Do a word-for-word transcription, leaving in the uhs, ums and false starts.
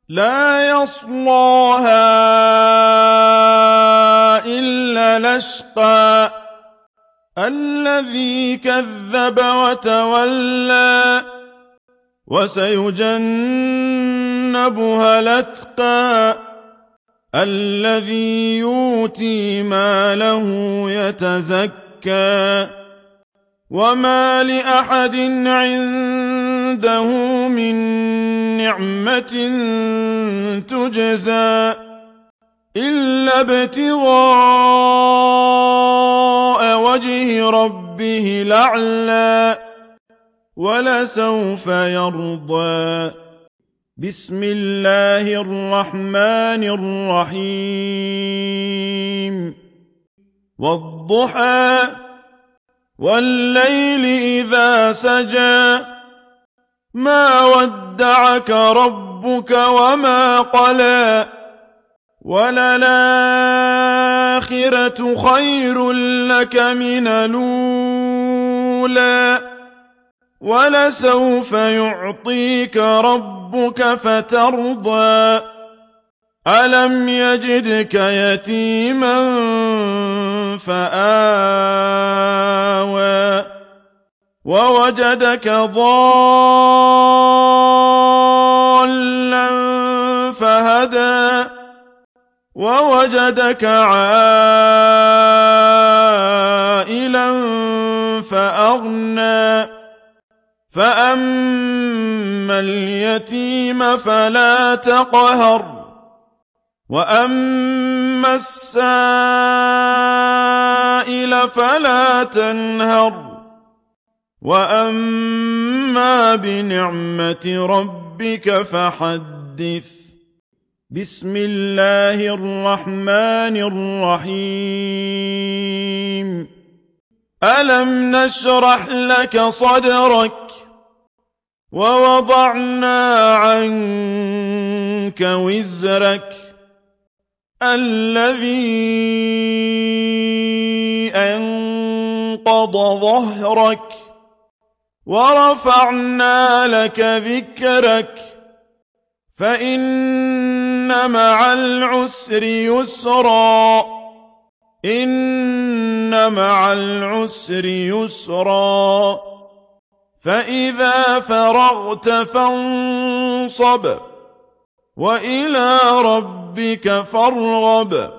لا يصلاها إلا الأشقى الذي كذب وتولى وسيجنبها الأتقى الذي يؤتي ماله يتزكى وما لأحد عنده من نعمة تجزى إلا ابتغاء وجه ربه الأعلى ولسوف يرضى. بسم الله الرحمن الرحيم والضحى والليل إذا سجى ما ودعك ربك وما قلى وللآخرة خير لك من الأولى ولسوف يعطيك ربك فترضى ألم يجدك يتيما فآوى ووجدك ضالا فهدى ووجدك عائلا فأغنى فأما اليتيم فلا تقهر وأما السائل فلا تنهر وأما بنعمة ربك فحدث. بسم الله الرحمن الرحيم ألم نشرح لك صدرك ووضعنا عنك وزرك الذي أنقض ظهرك ورفعنا لك ذكرك فإن مع العسر يسرا إن مع العسر يسرا فإذا فرغت فانصب وإلى ربك فارغب.